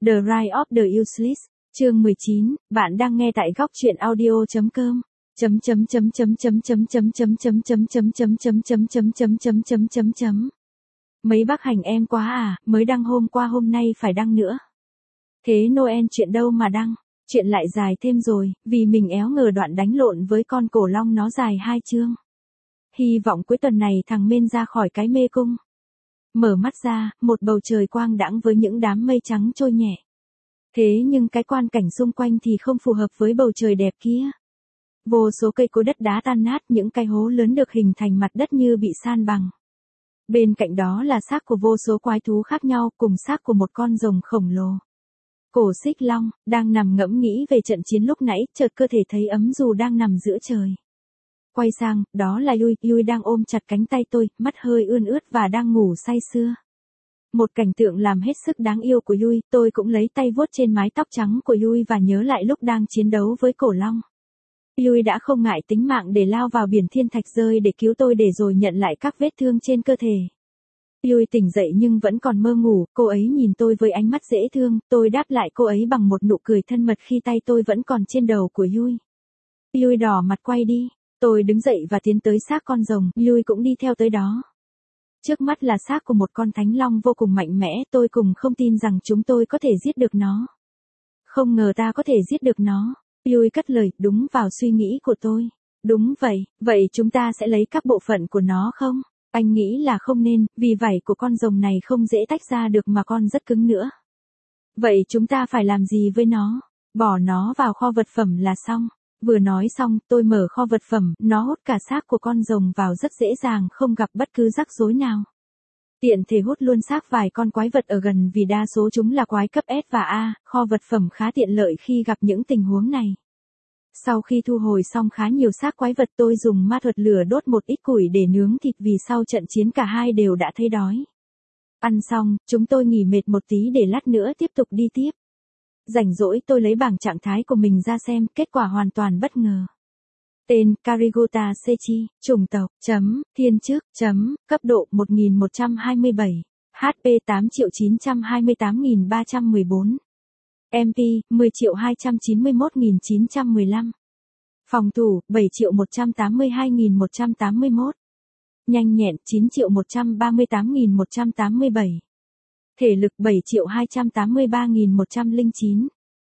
The Rise of the Useless, chương 19, bạn đang nghe tại góc truyện audio.com. Mấy bác hành em quá à, mới đăng hôm qua hôm nay phải đăng nữa. Thế Noel chuyện đâu mà đăng, chuyện lại dài thêm rồi, vì mình éo ngờ đoạn đánh lộn với con cổ long nó dài 2 chương. Hy vọng cuối tuần này thằng Mên ra khỏi cái mê cung. Mở mắt ra, một bầu trời quang đãng với những đám mây trắng trôi nhẹ. Thế nhưng cái quang cảnh xung quanh thì không phù hợp với bầu trời đẹp kia. Vô số cây cối đất đá tan nát, những cái hố lớn được hình thành mặt đất như bị san bằng. Bên cạnh đó là xác của vô số quái thú khác nhau cùng xác của một con rồng khổng lồ. Cổ xích long, đang nằm ngẫm nghĩ về trận chiến lúc nãy, chợt cơ thể thấy ấm dù đang nằm giữa trời. Quay sang, đó là Yui đang ôm chặt cánh tay tôi, mắt hơi ươn ướt và đang ngủ say sưa. Một cảnh tượng làm hết sức đáng yêu của Yui, tôi cũng lấy tay vuốt trên mái tóc trắng của Yui và nhớ lại lúc đang chiến đấu với cổ long. Yui đã không ngại tính mạng để lao vào biển thiên thạch rơi để cứu tôi để rồi nhận lại các vết thương trên cơ thể. Yui tỉnh dậy nhưng vẫn còn mơ ngủ, cô ấy nhìn tôi với ánh mắt dễ thương, tôi đáp lại cô ấy bằng một nụ cười thân mật khi tay tôi vẫn còn trên đầu của Yui. Yui đỏ mặt quay đi, tôi đứng dậy và tiến tới xác con rồng, Yui cũng đi theo tới đó. Trước mắt là xác của một con thánh long vô cùng mạnh mẽ, tôi cùng không tin rằng chúng tôi có thể giết được nó. Không ngờ ta có thể giết được nó. Yui cất lời, đúng vào suy nghĩ của tôi. Đúng vậy, vậy chúng ta sẽ lấy các bộ phận của nó không? Anh nghĩ là không nên, vì vảy của con rồng này không dễ tách ra được mà con rất cứng nữa. Vậy chúng ta phải làm gì với nó? Bỏ nó vào kho vật phẩm là xong. Vừa nói xong, tôi mở kho vật phẩm, nó hút cả xác của con rồng vào rất dễ dàng, không gặp bất cứ rắc rối nào. Tiện thể hút luôn xác vài con quái vật ở gần vì đa số chúng là quái cấp S và A, kho vật phẩm khá tiện lợi khi gặp những tình huống này. Sau khi thu hồi xong khá nhiều xác quái vật, tôi dùng ma thuật lửa đốt một ít củi để nướng thịt vì sau trận chiến cả hai đều đã thấy đói. Ăn xong, chúng tôi nghỉ mệt một tí để lát nữa tiếp tục đi tiếp. Rảnh rỗi tôi lấy bảng trạng thái của mình ra xem, kết quả hoàn toàn bất ngờ. Tên, Karigota Sechi, chủng tộc, thiên chức, cấp độ 1127, HP 8.928.314. MP, 10.291.915. Phòng thủ, 7.182.181. Nhanh nhẹn, 9.138.187. Thể lực 7.283.109.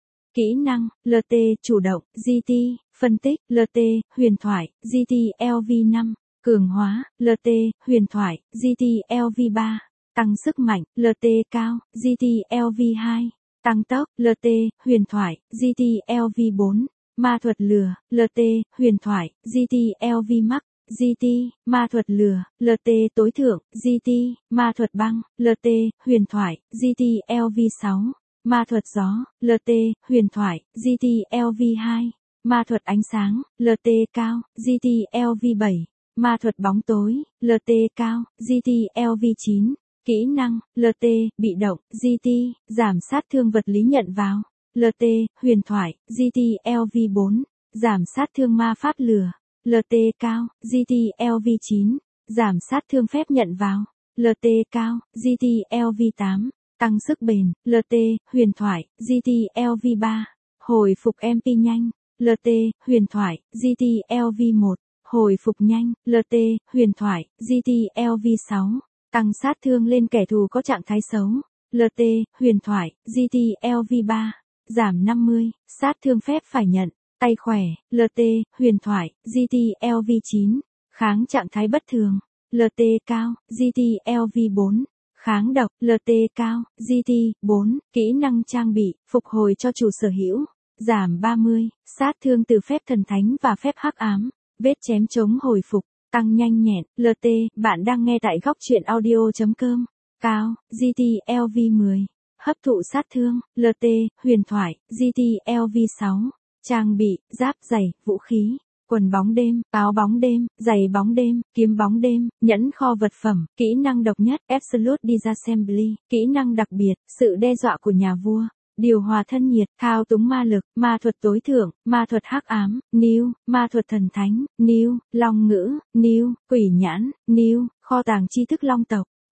Kỹ năng, LT, chủ động, GT, phân tích, LT, huyền thoại, GT, LV5, cường hóa, LT, huyền thoại, GT, LV3, tăng sức mạnh, LT cao, GT, LV2, tăng tốc, LT, huyền thoại, GT, LV4, ma thuật lừa, LT, huyền thoại, GT, LV max, GT, ma thuật lừa, LT tối thượng, GT, ma thuật băng, LT, huyền thoại, GT, LV6. Ma thuật gió, LT, huyền thoại, GT, LV2, ma thuật ánh sáng, LT cao, GT, LV7, ma thuật bóng tối, LT cao, GT, LV9, kỹ năng, LT, bị động, GT, giảm sát thương vật lý nhận vào, LT, huyền thoại, GT, LV4, giảm sát thương ma pháp lửa, LT cao, GT, LV9, giảm sát thương phép nhận vào, LT cao, GT, LV8. Tăng sức bền, LT, huyền thoại, GT, LV3, hồi phục MP nhanh, LT, huyền thoại, GT, LV1, hồi phục nhanh, LT, huyền thoại, GT, LV6, tăng sát thương lên kẻ thù có trạng thái xấu, LT, huyền thoại, GT, LV3, giảm 50, sát thương phép phải nhận, tay khỏe, LT, huyền thoại, GT, LV9, kháng trạng thái bất thường, LT cao, GT, LV4. Kháng độc, LT cao, GT, 4, kỹ năng trang bị, phục hồi cho chủ sở hữu, giảm 30, sát thương từ phép thần thánh và phép hắc ám, vết chém chống hồi phục, tăng nhanh nhẹn, LT, bạn đang nghe tại góc truyện audio.com, cao, GT, LV10, hấp thụ sát thương, LT, huyền thoại, GT, LV6, trang bị, giáp giày, vũ khí. Quần bóng đêm, áo bóng đêm, giày bóng đêm, kiếm bóng đêm, nhẫn kho vật phẩm, kỹ năng độc nhất, Absolute Disassembly, kỹ năng đặc biệt, sự đe dọa của nhà vua, điều hòa thân nhiệt, thao túng ma lực, ma thuật tối thượng, ma thuật hắc ám, New, ma thuật thần thánh, New, long ngữ, New, quỷ nhãn, New, kho tàng tri thức long tộc,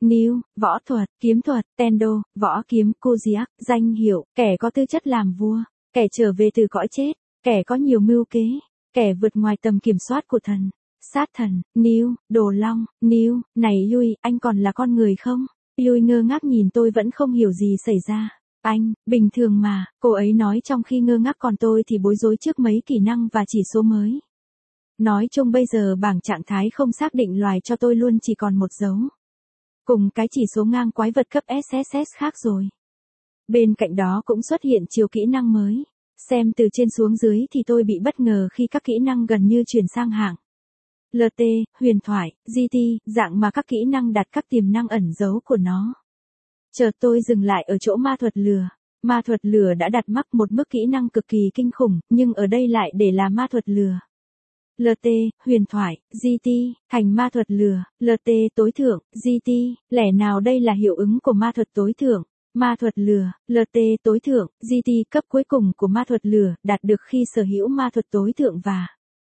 Níu, võ thuật, kiếm thuật, Tendo, võ kiếm, Kujiak, danh hiệu, kẻ có tư chất làm vua, kẻ trở về từ cõi chết, kẻ có nhiều mưu kế, kẻ vượt ngoài tầm kiểm soát của thần. Sát thần, Níu, Đồ Long, Níu, này Yui, anh còn là con người không? Yui ngơ ngác nhìn tôi vẫn không hiểu gì xảy ra. Anh, bình thường mà, cô ấy nói trong khi ngơ ngác, còn tôi thì bối rối trước mấy kỹ năng và chỉ số mới. Nói chung bây giờ bảng trạng thái không xác định loài cho tôi luôn chỉ còn một dấu. Cùng cái chỉ số ngang quái vật cấp SSS khác rồi. Bên cạnh đó cũng xuất hiện chiều kỹ năng mới. Xem từ trên xuống dưới thì tôi bị bất ngờ khi các kỹ năng gần như chuyển sang hạng LT, huyền thoại, GT, dạng mà các kỹ năng đặt các tiềm năng ẩn giấu của nó. Chợt tôi dừng lại ở chỗ ma thuật lửa. Ma thuật lửa đã đặt mắc một mức kỹ năng cực kỳ kinh khủng, nhưng ở đây lại để là ma thuật lửa. LT, huyền thoại, GT, thành ma thuật lửa, LT tối thượng, GT, lẽ nào đây là hiệu ứng của ma thuật tối thượng? Ma thuật lửa, LT tối thượng, GT cấp cuối cùng của ma thuật lửa, đạt được khi sở hữu ma thuật tối thượng và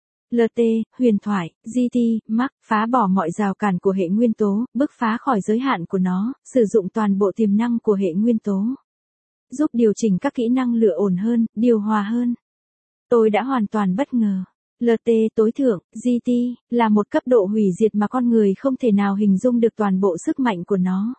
LT, huyền thoại, GT, mắc, phá bỏ mọi rào cản của hệ nguyên tố, bứt phá khỏi giới hạn của nó, sử dụng toàn bộ tiềm năng của hệ nguyên tố. Giúp điều chỉnh các kỹ năng lửa ổn hơn, điều hòa hơn. Tôi đã hoàn toàn bất ngờ. LT tối thượng, GT, là một cấp độ hủy diệt mà con người không thể nào hình dung được toàn bộ sức mạnh của nó.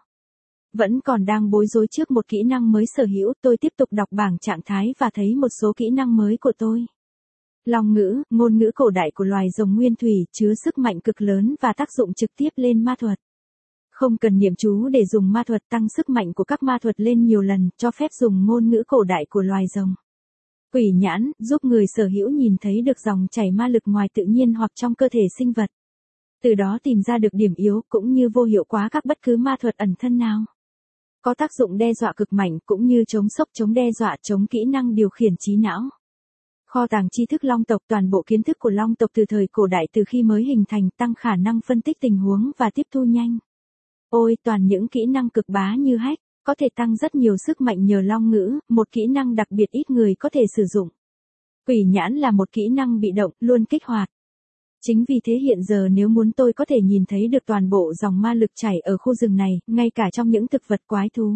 Vẫn còn đang bối rối trước một kỹ năng mới sở hữu, tôi tiếp tục đọc bảng trạng thái và thấy một số kỹ năng mới của tôi. Long ngữ, ngôn ngữ cổ đại của loài rồng nguyên thủy, chứa sức mạnh cực lớn và tác dụng trực tiếp lên ma thuật. Không cần niệm chú để dùng ma thuật, tăng sức mạnh của các ma thuật lên nhiều lần, cho phép dùng ngôn ngữ cổ đại của loài rồng. Quỷ nhãn, giúp người sở hữu nhìn thấy được dòng chảy ma lực ngoài tự nhiên hoặc trong cơ thể sinh vật. Từ đó tìm ra được điểm yếu, cũng như vô hiệu hóa các bất cứ ma thuật ẩn thân nào. Có tác dụng đe dọa cực mạnh, cũng như chống sốc, chống đe dọa, chống kỹ năng điều khiển trí não. Kho tàng tri thức Long tộc, toàn bộ kiến thức của Long tộc từ thời cổ đại từ khi mới hình thành, tăng khả năng phân tích tình huống và tiếp thu nhanh. Ôi, toàn những kỹ năng cực bá như hack, có thể tăng rất nhiều sức mạnh nhờ long ngữ, một kỹ năng đặc biệt ít người có thể sử dụng. Quỷ nhãn là một kỹ năng bị động, luôn kích hoạt. Chính vì thế hiện giờ nếu muốn tôi có thể nhìn thấy được toàn bộ dòng ma lực chảy ở khu rừng này, ngay cả trong những thực vật quái thú.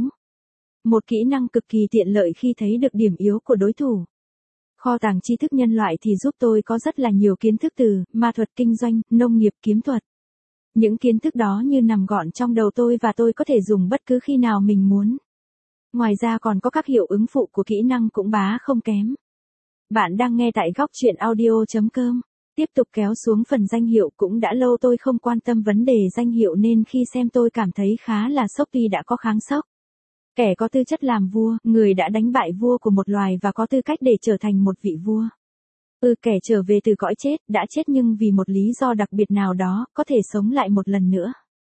Một kỹ năng cực kỳ tiện lợi khi thấy được điểm yếu của đối thủ. Kho tàng tri thức nhân loại thì giúp tôi có rất là nhiều kiến thức từ ma thuật, kinh doanh, nông nghiệp, kiếm thuật. Những kiến thức đó như nằm gọn trong đầu tôi và tôi có thể dùng bất cứ khi nào mình muốn. Ngoài ra còn có các hiệu ứng phụ của kỹ năng cũng bá không kém. Bạn đang nghe tại góc truyện audio.com. Tiếp tục kéo xuống phần danh hiệu, cũng đã lâu tôi không quan tâm vấn đề danh hiệu nên khi xem tôi cảm thấy khá là sốc vì đã có kháng sốc. Kẻ có tư chất làm vua, người đã đánh bại vua của một loài và có tư cách để trở thành một vị vua. Kẻ trở về từ cõi chết, đã chết nhưng vì một lý do đặc biệt nào đó, có thể sống lại một lần nữa.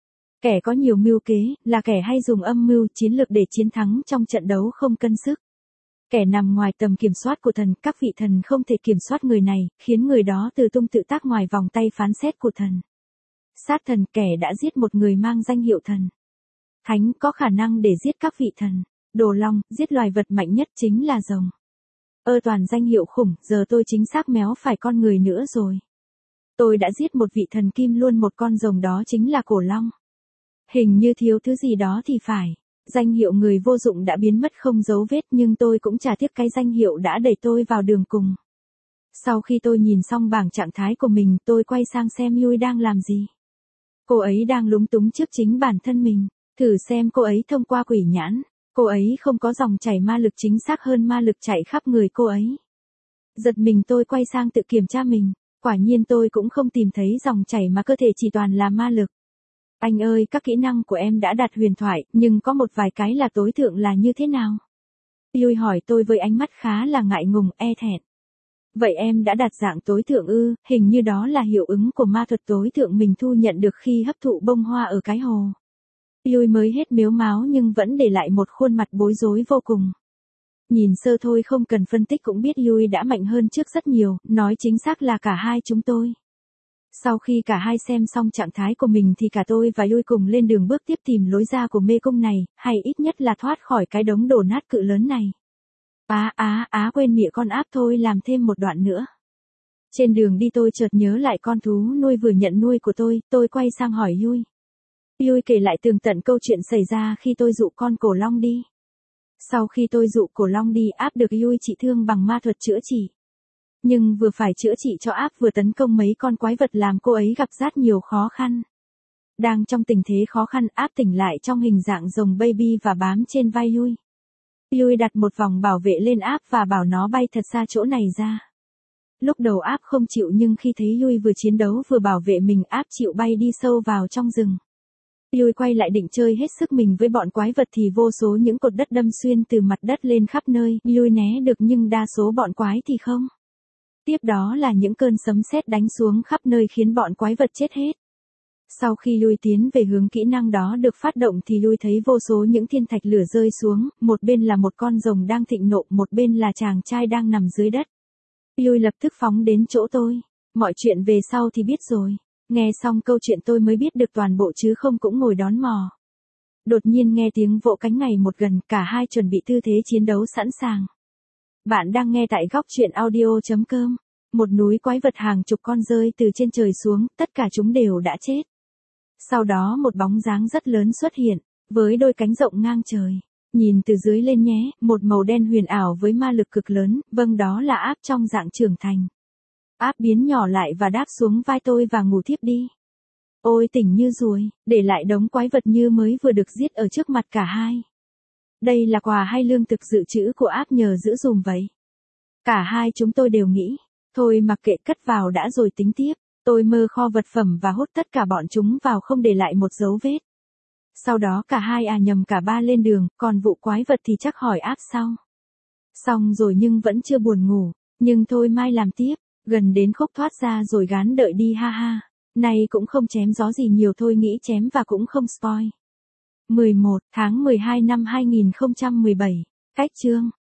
Kẻ có nhiều mưu kế, là kẻ hay dùng âm mưu, chiến lược để chiến thắng trong trận đấu không cân sức. Kẻ nằm ngoài tầm kiểm soát của thần, các vị thần không thể kiểm soát người này, khiến người đó tự tung tự tác ngoài vòng tay phán xét của thần. Sát thần, kẻ đã giết một người mang danh hiệu thần. Thánh, có khả năng để giết các vị thần. Đồ long, giết loài vật mạnh nhất chính là rồng. Toàn danh hiệu khủng, giờ tôi chính xác méo phải con người nữa rồi. Tôi đã giết một vị thần kim luôn, một con rồng đó chính là cổ long. Hình như thiếu thứ gì đó thì phải. Danh hiệu người vô dụng đã biến mất không dấu vết, nhưng tôi cũng chả tiếc cái danh hiệu đã đẩy tôi vào đường cùng. Sau khi tôi nhìn xong bảng trạng thái của mình, tôi quay sang xem Yui đang làm gì. Cô ấy đang lúng túng trước chính bản thân mình. Thử xem cô ấy thông qua quỷ nhãn. Cô ấy không có dòng chảy ma lực, chính xác hơn ma lực chạy khắp người cô ấy. Giật mình tôi quay sang tự kiểm tra mình. Quả nhiên tôi cũng không tìm thấy dòng chảy mà cơ thể chỉ toàn là ma lực. Anh ơi, các kỹ năng của em đã đạt huyền thoại, nhưng có một vài cái là tối thượng là như thế nào? Yui hỏi tôi với ánh mắt khá là ngại ngùng, e thẹn. Vậy em đã đạt dạng tối thượng ư? Hình như đó là hiệu ứng của ma thuật tối thượng mình thu nhận được khi hấp thụ bông hoa ở cái hồ. Yui mới hết mếu máo nhưng vẫn để lại một khuôn mặt bối rối vô cùng. Nhìn sơ thôi không cần phân tích cũng biết Yui đã mạnh hơn trước rất nhiều, nói chính xác là cả hai chúng tôi. Sau khi cả hai xem xong trạng thái của mình thì cả tôi và Yui cùng lên đường bước tiếp tìm lối ra của mê cung này, hay ít nhất là thoát khỏi cái đống đổ nát cự lớn này. Quên mịa con áp thôi, làm thêm một đoạn nữa. Trên đường đi tôi chợt nhớ lại con thú nuôi vừa nhận nuôi của tôi quay sang hỏi Yui. Yui kể lại tường tận câu chuyện xảy ra khi tôi dụ con cổ long đi. Sau khi tôi dụ cổ long đi, áp được Yui trị thương bằng ma thuật chữa trị. Nhưng vừa phải chữa trị cho áp vừa tấn công mấy con quái vật làm cô ấy gặp rất nhiều khó khăn. Đang trong tình thế khó khăn, áp tỉnh lại trong hình dạng rồng baby và bám trên vai Yui. Yui đặt một vòng bảo vệ lên áp và bảo nó bay thật xa chỗ này ra. Lúc đầu áp không chịu, nhưng khi thấy Yui vừa chiến đấu vừa bảo vệ mình, áp chịu bay đi sâu vào trong rừng. Yui quay lại định chơi hết sức mình với bọn quái vật thì vô số những cột đất đâm xuyên từ mặt đất lên khắp nơi. Yui né được nhưng đa số bọn quái thì không. Tiếp đó là những cơn sấm sét đánh xuống khắp nơi khiến bọn quái vật chết hết. Sau khi Yui tiến về hướng kỹ năng đó được phát động thì Yui thấy vô số những thiên thạch lửa rơi xuống, một bên là một con rồng đang thịnh nộ, một bên là chàng trai đang nằm dưới đất. Yui lập tức phóng đến chỗ tôi. Mọi chuyện về sau thì biết rồi. Nghe xong câu chuyện tôi mới biết được toàn bộ chứ không cũng ngồi đón mò. Đột nhiên nghe tiếng vỗ cánh ngày một gần, cả hai chuẩn bị tư thế chiến đấu sẵn sàng. Bạn đang nghe tại góc truyện audio.com. Một núi quái vật hàng chục con rơi từ trên trời xuống, tất cả chúng đều đã chết. Sau đó một bóng dáng rất lớn xuất hiện, với đôi cánh rộng ngang trời. Nhìn từ dưới lên nhé, một màu đen huyền ảo với ma lực cực lớn, vâng đó là áp trong dạng trưởng thành. Áp biến nhỏ lại và đáp xuống vai tôi và ngủ thiếp đi. Ôi tỉnh như ruồi, để lại đống quái vật như mới vừa được giết ở trước mặt cả hai. Đây là quà hay lương thực dự trữ của áp nhờ giữ dùm vậy? Cả hai chúng tôi đều nghĩ, thôi mặc kệ, cất vào đã rồi tính tiếp. Tôi mơ kho vật phẩm và hút tất cả bọn chúng vào không để lại một dấu vết. Sau đó cả hai nhầm cả ba lên đường, còn vụ quái vật thì chắc hỏi áp sau. Xong rồi nhưng vẫn chưa buồn ngủ, nhưng thôi mai làm tiếp, gần đến khúc thoát ra rồi gán đợi đi ha ha. Này cũng không chém gió gì nhiều, thôi nghĩ chém và cũng không spoil. 11 tháng 12 năm 2017, cách chương.